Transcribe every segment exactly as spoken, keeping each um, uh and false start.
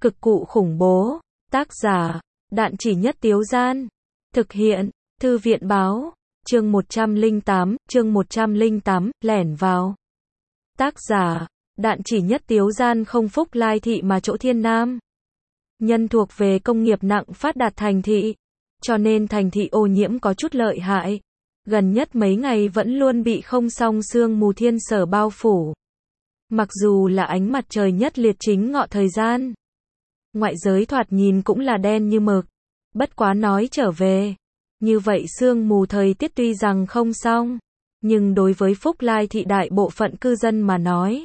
Cực cụ khủng bố. Tác giả, Đạn Chỉ Nhất Tiếu Gian. Thực hiện, Thư viện báo. Chương một trăm lẻ tám, chương một trăm lẻ tám, lẻn vào. Tác giả, Đạn Chỉ Nhất Tiếu Gian. Không Phúc Lai thị mà chỗ Thiên Nam. Nhân thuộc về công nghiệp nặng phát đạt thành thị, cho nên thành thị ô nhiễm có chút lợi hại. Gần nhất mấy ngày vẫn luôn bị không song sương mù thiên sở bao phủ. Mặc dù là ánh mặt trời nhất liệt chính ngọ thời gian, ngoại giới thoạt nhìn cũng là đen như mực. Bất quá nói trở về, như vậy sương mù thời tiết tuy rằng không xong, nhưng đối với Phúc Lai thị đại bộ phận cư dân mà nói,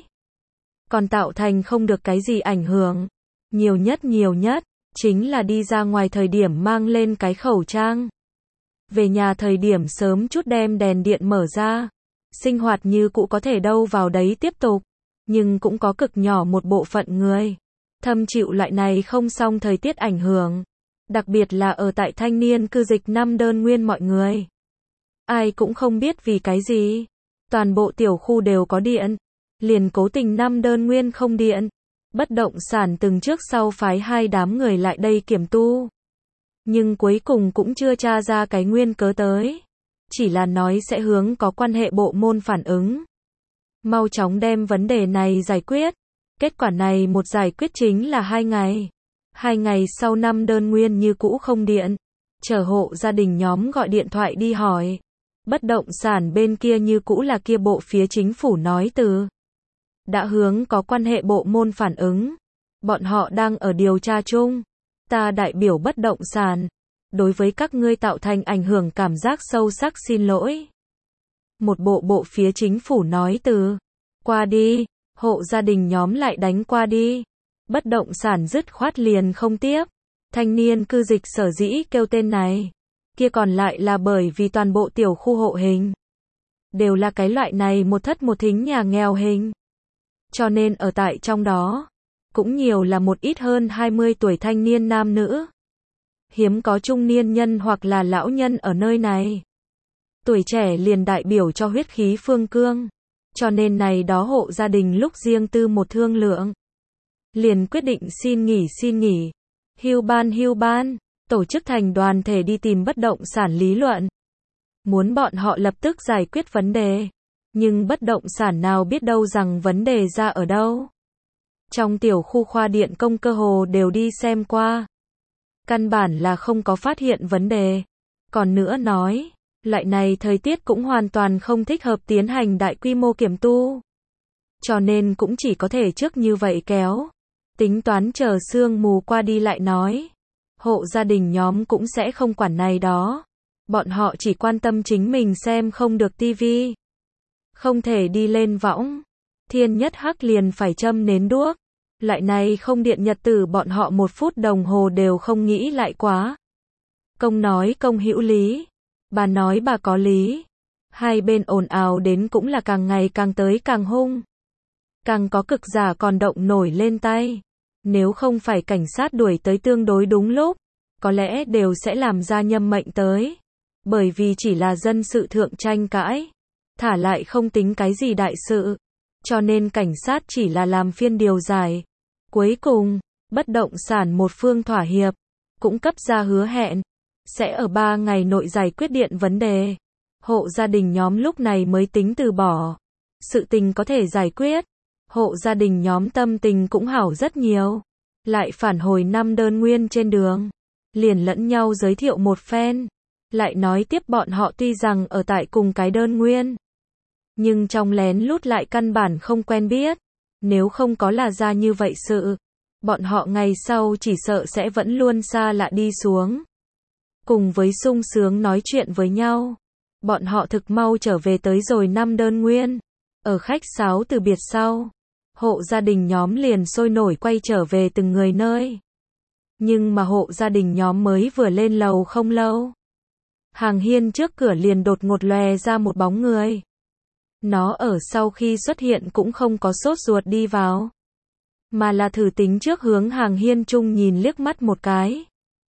còn tạo thành không được cái gì ảnh hưởng. Nhiều nhất nhiều nhất, chính là đi ra ngoài thời điểm mang lên cái khẩu trang. Về nhà thời điểm sớm chút đem đèn điện mở ra. Sinh hoạt như cũ có thể đâu vào đấy tiếp tục. Nhưng cũng có cực nhỏ một bộ phận người thâm chịu loại này không xong thời tiết ảnh hưởng. Đặc biệt là ở tại thanh niên cư dịch năm đơn nguyên mọi người. Ai cũng không biết vì cái gì. Toàn bộ tiểu khu đều có điện. Liền cố tình năm đơn nguyên không điện. Bất động sản từng trước sau phái hai đám người lại đây kiểm tu. Nhưng cuối cùng cũng chưa tra ra cái nguyên cớ tới. Chỉ là nói sẽ hướng có quan hệ bộ môn phản ứng. Mau chóng đem vấn đề này giải quyết. Kết quả này một giải quyết chính là hai ngày. Hai ngày sau năm đơn nguyên như cũ không điện. Chờ hộ gia đình nhóm gọi điện thoại đi hỏi. Bất động sản bên kia như cũ là kia bộ phía chính phủ nói từ. Đã hướng có quan hệ bộ môn phản ứng. Bọn họ đang ở điều tra chung. Ta đại biểu bất động sản. Đối với các ngươi tạo thành ảnh hưởng cảm giác sâu sắc xin lỗi. Một bộ bộ phía chính phủ nói từ. Qua đi. Hộ gia đình nhóm lại đánh qua đi. Bất động sản dứt khoát liền không tiếp. Thanh niên cư dịch sở dĩ kêu tên này. Kia còn lại là bởi vì toàn bộ tiểu khu hộ hình. Đều là cái loại này một thất một thính nhà nghèo hình. Cho nên ở tại trong đó, cũng nhiều là một ít hơn hai mươi tuổi thanh niên nam nữ. Hiếm có trung niên nhân hoặc là lão nhân ở nơi này. Tuổi trẻ liền đại biểu cho huyết khí phương cương. Cho nên này đó hộ gia đình lúc riêng tư một thương lượng. Liền quyết định xin nghỉ xin nghỉ. Hưu ban hưu ban, tổ chức thành đoàn thể đi tìm bất động sản lý luận. Muốn bọn họ lập tức giải quyết vấn đề. Nhưng bất động sản nào biết đâu rằng vấn đề ra ở đâu. Trong tiểu khu khoa điện công cơ hồ đều đi xem qua. Căn bản là không có phát hiện vấn đề. Còn nữa nói, loại này thời tiết cũng hoàn toàn không thích hợp tiến hành đại quy mô kiểm tu. Cho nên cũng chỉ có thể trước như vậy kéo. Tính toán chờ sương mù qua đi lại nói. Hộ gia đình nhóm cũng sẽ không quản này đó. Bọn họ chỉ quan tâm chính mình xem không được tivi. Không thể đi lên võng. Thiên nhất hắc liền phải châm nến đuốc. Loại này không điện nhật tử bọn họ một phút đồng hồ đều không nghĩ lại quá. Công nói công hữu lý. Bà nói bà có lý. Hai bên ồn ào đến cũng là càng ngày càng tới càng hung. Càng có cực giả còn động nổi lên tay. Nếu không phải cảnh sát đuổi tới tương đối đúng lúc, có lẽ đều sẽ làm ra nhâm mệnh tới. Bởi vì chỉ là dân sự thượng tranh cãi. Thả lại không tính cái gì đại sự. Cho nên cảnh sát chỉ là làm phiên điều giải. Cuối cùng, bất động sản một phương thỏa hiệp. Cũng cấp ra hứa hẹn. Sẽ ở ba ngày nội giải quyết điện vấn đề. Hộ gia đình nhóm lúc này mới tính từ bỏ. Sự tình có thể giải quyết. Hộ gia đình nhóm tâm tình cũng hảo rất nhiều. Lại phản hồi năm đơn nguyên trên đường. Liền lẫn nhau giới thiệu một phen. Lại nói tiếp bọn họ tuy rằng ở tại cùng cái đơn nguyên. Nhưng trong lén lút lại căn bản không quen biết. Nếu không có là ra như vậy sự. Bọn họ ngày sau chỉ sợ sẽ vẫn luôn xa lạ đi xuống. Cùng với sung sướng nói chuyện với nhau. Bọn họ thực mau trở về tới rồi năm đơn nguyên. Ở khách sáo từ biệt sau. Hộ gia đình nhóm liền sôi nổi quay trở về từng người nơi. Nhưng mà hộ gia đình nhóm mới vừa lên lầu không lâu. Hàng hiên trước cửa liền đột ngột lòe ra một bóng người. Nó ở sau khi xuất hiện cũng không có sốt ruột đi vào. Mà là thử tính trước hướng hàng hiên chung nhìn liếc mắt một cái.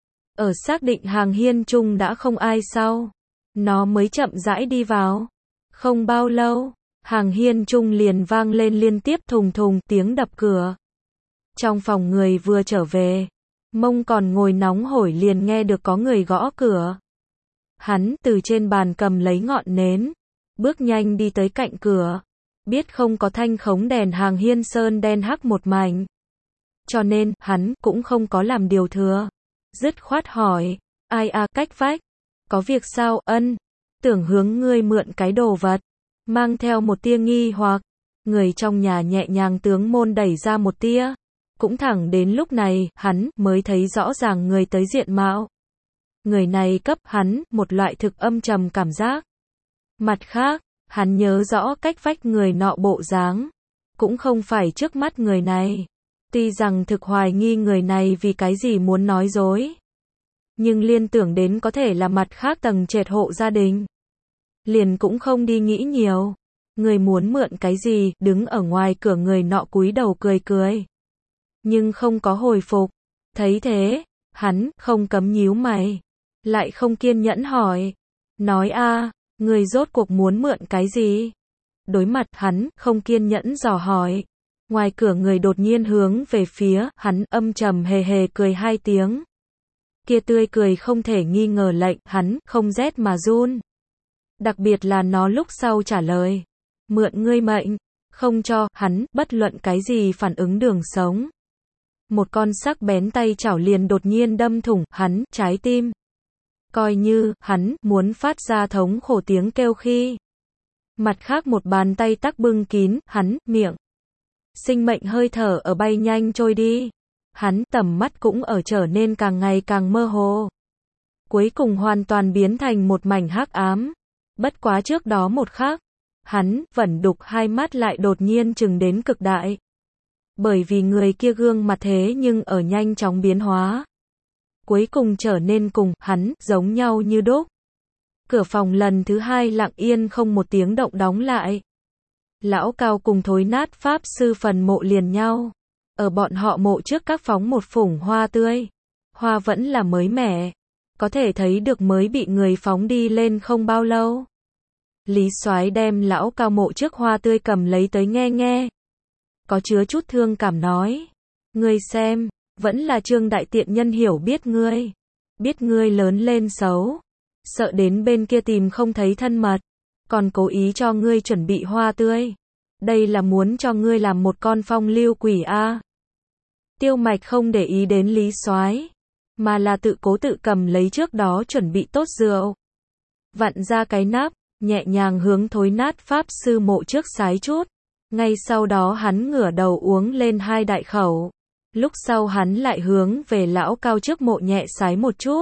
Ở xác định hàng hiên chung đã không ai sau. Nó mới chậm rãi đi vào. Không bao lâu, hàng hiên chung liền vang lên liên tiếp thùng thùng tiếng đập cửa. Trong phòng người vừa trở về, mông còn ngồi nóng hổi liền nghe được có người gõ cửa. Hắn từ trên bàn cầm lấy ngọn nến, bước nhanh đi tới cạnh cửa, biết không có thanh khống đèn hàng hiên sơn đen hắc một mảnh. Cho nên, hắn cũng không có làm điều thừa. Dứt khoát hỏi, ai à, cách vách, có việc sao, ân, tưởng hướng ngươi mượn cái đồ vật, mang theo một tia nghi hoặc, người trong nhà nhẹ nhàng tướng môn đẩy ra một tia. Cũng thẳng đến lúc này, hắn mới thấy rõ ràng người tới diện mạo. Người này cấp hắn một loại thực âm trầm cảm giác. Mặt khác, hắn nhớ rõ cách vách người nọ bộ dáng, cũng không phải trước mắt người này. Tuy rằng thực hoài nghi người này vì cái gì muốn nói dối, nhưng liên tưởng đến có thể là mặt khác tầng trệt hộ gia đình, liền cũng không đi nghĩ nhiều. Người muốn mượn cái gì, đứng ở ngoài cửa người nọ cúi đầu cười cười, nhưng không có hồi phục. Thấy thế, hắn không cấm nhíu mày, lại không kiên nhẫn hỏi, nói a, người rốt cuộc muốn mượn cái gì? Đối mặt hắn không kiên nhẫn dò hỏi, ngoài cửa người đột nhiên hướng về phía hắn, âm trầm hề hề cười hai tiếng. Kia tươi cười không thể nghi ngờ lệnh hắn không rét mà run. Đặc biệt là nó lúc sau trả lời, mượn ngươi mệnh, không cho hắn bất luận cái gì phản ứng đường sống. Một con sắc bén tay chảo liền đột nhiên đâm thủng hắn trái tim. Coi như hắn muốn phát ra thống khổ tiếng kêu khi, mặt khác một bàn tay tắc bưng kín hắn miệng. Sinh mệnh hơi thở ở bay nhanh trôi đi. Hắn tầm mắt cũng ở trở nên càng ngày càng mơ hồ. Cuối cùng hoàn toàn biến thành một mảnh hắc ám. Bất quá trước đó một khắc, hắn vẫn đục hai mắt lại đột nhiên chừng đến cực đại. Bởi vì người kia gương mặt thế nhưng ở nhanh chóng biến hóa. Cuối cùng trở nên cùng hắn giống nhau như đúc. Cửa phòng lần thứ hai lặng yên không một tiếng động đóng lại. Lão Cao cùng thối nát pháp sư phần mộ liền nhau. Ở bọn họ mộ trước các phóng một phủng hoa tươi. Hoa vẫn là mới mẻ. Có thể thấy được mới bị người phóng đi lên không bao lâu. Lý Soái đem lão Cao mộ trước hoa tươi cầm lấy tới nghe nghe. Có chứa chút thương cảm nói. Ngươi xem, vẫn là Trương đại tiện nhân hiểu biết ngươi. Biết ngươi lớn lên xấu. Sợ đến bên kia tìm không thấy thân mật. Còn cố ý cho ngươi chuẩn bị hoa tươi. Đây là muốn cho ngươi làm một con phong lưu quỷ a. Tiêu Mạch không để ý đến Lý Soái, mà là tự cố tự cầm lấy trước đó chuẩn bị tốt rượu. Vặn ra cái nắp, nhẹ nhàng hướng thối nát pháp sư mộ trước sái chút. Ngay sau đó hắn ngửa đầu uống lên hai đại khẩu. Lúc sau hắn lại hướng về lão Cao trước mộ nhẹ sái một chút.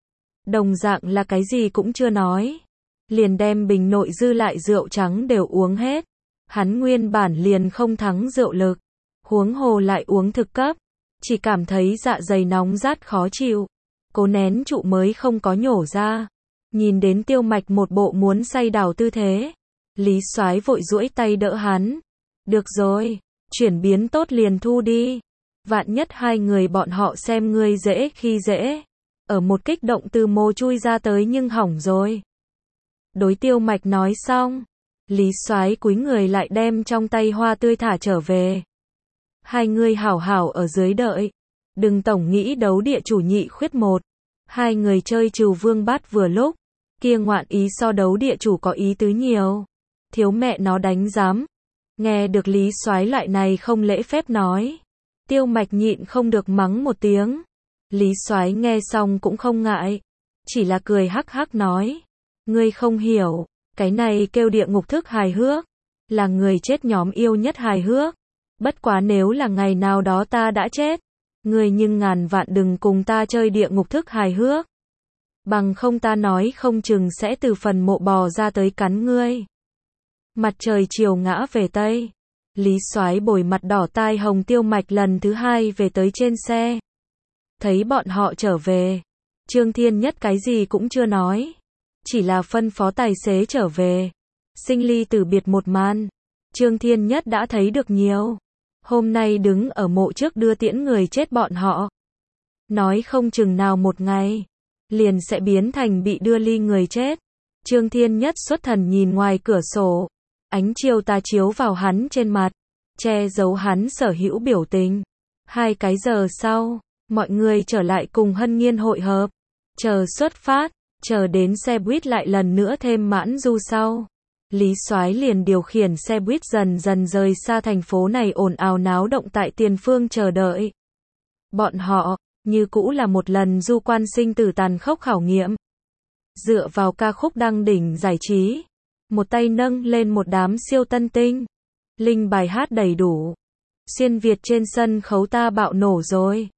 Đồng dạng là cái gì cũng chưa nói. Liền đem bình nội dư lại rượu trắng đều uống hết. Hắn nguyên bản liền không thắng rượu lực. Huống hồ lại uống thực cấp. Chỉ cảm thấy dạ dày nóng rát khó chịu. Cố nén trụ mới không có nhổ ra. Nhìn đến Tiêu Mạch một bộ muốn say đảo tư thế. Lý Soái vội duỗi tay đỡ hắn. Được rồi, chuyển biến tốt liền thu đi. Vạn nhất hai người bọn họ xem ngươi dễ khi dễ. Ở một kích động từ mồ chui ra tới nhưng hỏng rồi. Đối Tiêu Mạch nói xong, Lý Soái cúi người lại đem trong tay hoa tươi thả trở về. Hai người hảo hảo ở dưới đợi. Đừng tổng nghĩ đấu địa chủ nhị khuyết một. Hai người chơi trừ vương bát vừa lúc. Kia ngoạn ý so đấu địa chủ có ý tứ nhiều. Thiếu mẹ nó đánh giám. Nghe được Lý Soái loại này không lễ phép nói. Tiêu Mạch nhịn không được mắng một tiếng. Lý Soái nghe xong cũng không ngại. Chỉ là cười hắc hắc nói. Ngươi không hiểu. Cái này kêu địa ngục thức hài hước. Là người chết nhóm yêu nhất hài hước. Bất quá nếu là ngày nào đó ta đã chết. Ngươi nhưng ngàn vạn đừng cùng ta chơi địa ngục thức hài hước. Bằng không ta nói không chừng sẽ từ phần mộ bò ra tới cắn ngươi. Mặt trời chiều ngã về Tây. Lý Soái bồi mặt đỏ tai hồng Tiêu Mạch lần thứ hai về tới trên xe. Thấy bọn họ trở về. Trương Thiên Nhất cái gì cũng chưa nói. Chỉ là phân phó tài xế trở về. Sinh ly tử biệt một màn. Trương Thiên Nhất đã thấy được nhiều. Hôm nay đứng ở mộ trước đưa tiễn người chết bọn họ. Nói không chừng nào một ngày. Liền sẽ biến thành bị đưa ly người chết. Trương Thiên Nhất xuất thần nhìn ngoài cửa sổ. Ánh chiều tà chiếu vào hắn trên mặt. Che giấu hắn sở hữu biểu tình. Hai cái giờ sau, mọi người trở lại cùng Hân Nhiên hội hợp. Chờ xuất phát, chờ đến xe buýt lại lần nữa thêm mãn du sau. Lý Soái liền điều khiển xe buýt dần dần rời xa thành phố này ồn ào náo động tại tiền phương chờ đợi. Bọn họ, như cũ là một lần du quan sinh tử tàn khốc khảo nghiệm. Dựa vào ca khúc đăng đỉnh giải trí, một tay nâng lên một đám siêu tân tinh. Linh bài hát đầy đủ. Xuyên Việt trên sân khấu ta bạo nổ rồi.